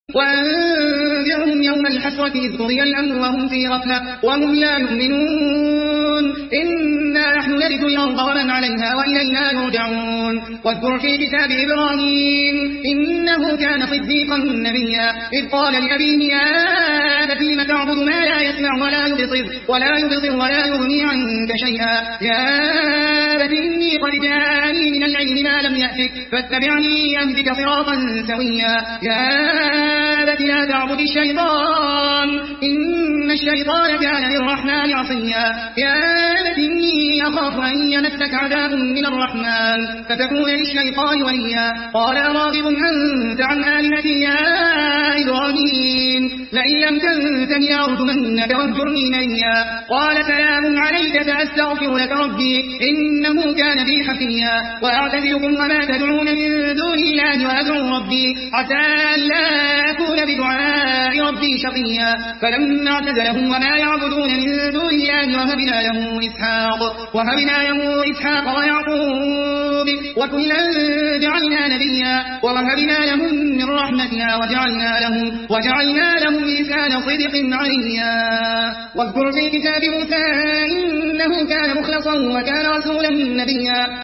وأنذرهم يوم الحسرة إذ قضي الأمر وهم في غفلة وهم لا يؤمنون إنا نحن نرث الأرض ومن عليها وإلينا يرجعون واذكر في كتاب إبراهيم إنه كان صديقا نبيا إذ قال لأبيه يا أبت لم تعبد ما لا يسمع ولا يبصر ولا يغني عنك شيئا يا أبت إني قد جاءني من العلم ما لم يأتك فاتبعني أهدك صراطا سويا يا أبت لا تعبد الشيطان إن الشيطان كان للرحمن عصيا يا أبت إني أخاف أن يمسك عذاب من الرحمن فتكون للشيطان وليا قال أراغب أنت عن آلهتي يا إبراهيم لئن لم تنته لأرجمنك واهجرني مليا قال سلام عليك سأستغفر لك ربي إنه كان بي حفيا وأعتزلكم وما تدعون من دون الله وأدعو ربي عسى ألا أكون بدعاء ربي شقيا فلما اعتزلهم وما يعبدون من دون الله وهبنا له إسحاق ويعقوب وكلا جعلنا نبيا ووهبنا لهم من رحمتنا وجعلنا لهم لسان صدق عليا واذكر في كتاب موسى إنه كان مخلصا وكان رسولا نبيا